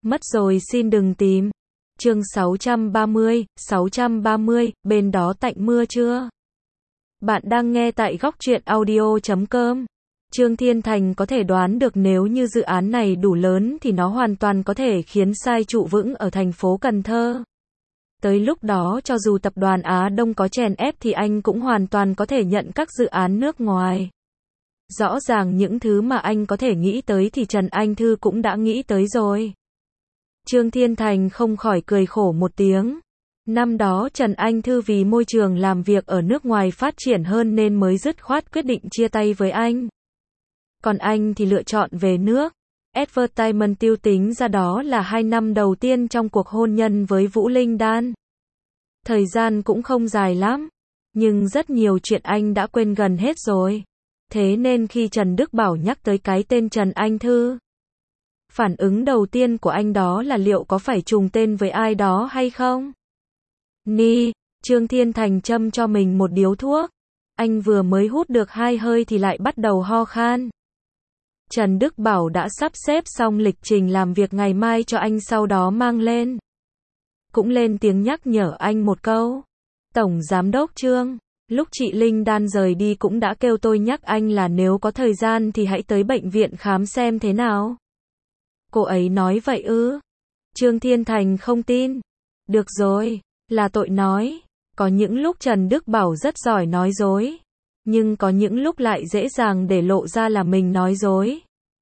Mất rồi xin đừng tìm. Chương 630, bên đó tạnh mưa chưa? Bạn đang nghe tại góc truyện audio.com. Trương Thiên Thành có thể đoán được nếu như dự án này đủ lớn thì nó hoàn toàn có thể khiến sai trụ vững ở thành phố Cần Thơ. Tới lúc đó cho dù tập đoàn Á Đông có chèn ép thì anh cũng hoàn toàn có thể nhận các dự án nước ngoài. Rõ ràng những thứ mà anh có thể nghĩ tới thì Trần Anh Thư cũng đã nghĩ tới rồi. Trương Thiên Thành không khỏi cười khổ một tiếng. Năm đó Trần Anh Thư vì môi trường làm việc ở nước ngoài phát triển hơn nên mới dứt khoát quyết định chia tay với anh. Còn anh thì lựa chọn về nước. Advertisement tiêu tính ra đó là 2 năm đầu tiên trong cuộc hôn nhân với Vũ Linh Đan. Thời gian cũng không dài lắm, nhưng rất nhiều chuyện anh đã quên gần hết rồi. Thế nên khi Trần Đức Bảo nhắc tới cái tên Trần Anh Thư, phản ứng đầu tiên của anh đó là liệu có phải trùng tên với ai đó hay không? Trương Thiên Thành châm cho mình một điếu thuốc. Anh vừa mới hút được 2 hơi thì lại bắt đầu ho khan. Trần Đức Bảo đã sắp xếp xong lịch trình làm việc ngày mai cho anh, sau đó mang lên. Cũng lên tiếng nhắc nhở anh một câu. Tổng Giám đốc Trương, lúc chị Linh Đan rời đi cũng đã kêu tôi nhắc anh là nếu có thời gian thì hãy tới bệnh viện khám xem thế nào. Cô ấy nói vậy ư? Trương Thiên Thành không tin. Được rồi, là tội nói. Có những lúc Trần Đức Bảo rất giỏi nói dối, nhưng có những lúc lại dễ dàng để lộ ra là mình nói dối.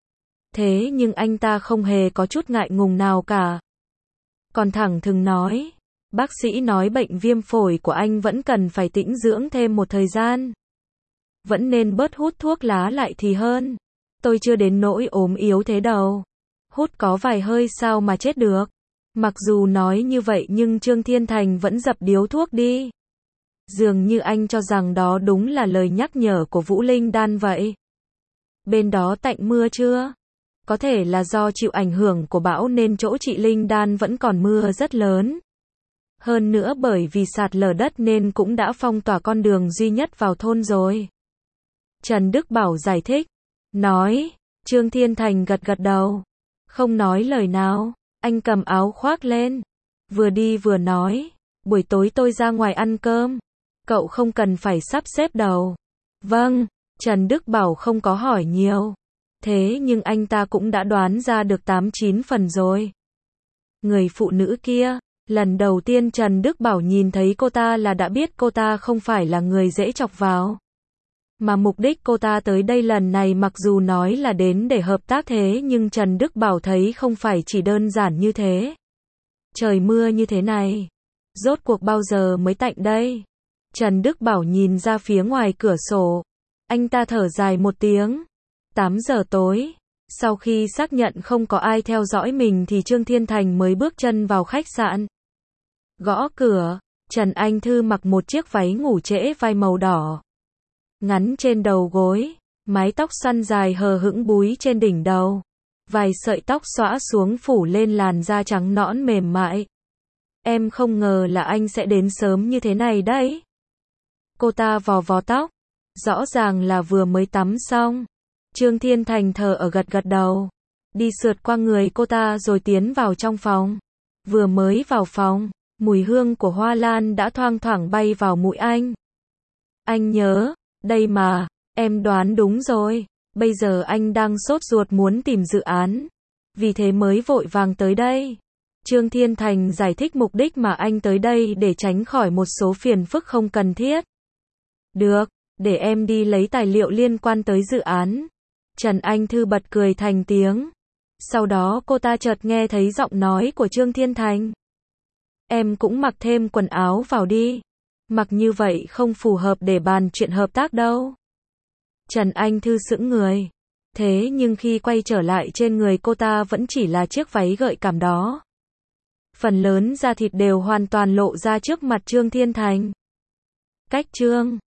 Thế nhưng anh ta không hề có chút ngại ngùng nào cả. Còn thẳng thừng nói, bác sĩ nói bệnh viêm phổi của anh vẫn cần phải tĩnh dưỡng thêm một thời gian. Vẫn nên bớt hút thuốc lá lại thì hơn. Tôi chưa đến nỗi ốm yếu thế đâu. Hút có vài hơi sao mà chết được. Mặc dù nói như vậy nhưng Trương Thiên Thành vẫn dập điếu thuốc đi. Dường như anh cho rằng đó đúng là lời nhắc nhở của Vũ Linh Đan vậy. Bên đó tạnh mưa chưa? Có thể là do chịu ảnh hưởng của bão nên chỗ chị Linh Đan vẫn còn mưa rất lớn. Hơn nữa bởi vì sạt lở đất nên cũng đã phong tỏa con đường duy nhất vào thôn rồi. Trần Đức Bảo giải thích. Nói. Trương Thiên Thành gật gật đầu. Không nói lời nào. Anh cầm áo khoác lên. Vừa đi vừa nói. Buổi tối tôi ra ngoài ăn cơm. Cậu không cần phải sắp xếp đâu. Vâng. Trần Đức Bảo không có hỏi nhiều. Thế nhưng anh ta cũng đã đoán ra được 8-9 phần rồi. Người phụ nữ kia, lần đầu tiên Trần Đức Bảo nhìn thấy cô ta là đã biết cô ta không phải là người dễ chọc vào. Mà mục đích cô ta tới đây lần này mặc dù nói là đến để hợp tác thế nhưng Trần Đức Bảo thấy không phải chỉ đơn giản như thế. Trời mưa như thế này, rốt cuộc bao giờ mới tạnh đây? Trần Đức Bảo nhìn ra phía ngoài cửa sổ. Anh ta thở dài một tiếng. 8 giờ tối. Sau khi xác nhận không có ai theo dõi mình thì Trương Thiên Thành mới bước chân vào khách sạn. Gõ cửa. Trần Anh Thư mặc một chiếc váy ngủ trễ vai màu đỏ, ngắn trên đầu gối, mái tóc xoăn dài hờ hững búi trên đỉnh đầu. Vài sợi tóc xõa xuống phủ lên làn da trắng nõn mềm mại. Em không ngờ là anh sẽ đến sớm như thế này đấy. Cô ta vò vò tóc. Rõ ràng là vừa mới tắm xong. Trương Thiên Thành thờ ở gật gật đầu. Đi sượt qua người cô ta rồi tiến vào trong phòng. Vừa mới vào phòng, mùi hương của hoa lan đã thoang thoảng bay vào mũi anh. Anh nhớ, đây mà, em đoán đúng rồi. Bây giờ anh đang sốt ruột muốn tìm dự án. Vì thế mới vội vàng tới đây. Trương Thiên Thành giải thích mục đích mà anh tới đây để tránh khỏi một số phiền phức không cần thiết. Được, để em đi lấy tài liệu liên quan tới dự án. Trần Anh Thư bật cười thành tiếng. Sau đó cô ta chợt nghe thấy giọng nói của Trương Thiên Thành. Em cũng mặc thêm quần áo vào đi. Mặc như vậy không phù hợp để bàn chuyện hợp tác đâu. Trần Anh Thư sững người. Thế nhưng khi quay trở lại trên người cô ta vẫn chỉ là chiếc váy gợi cảm đó. Phần lớn da thịt đều hoàn toàn lộ ra trước mặt Trương Thiên Thành. Cách Trương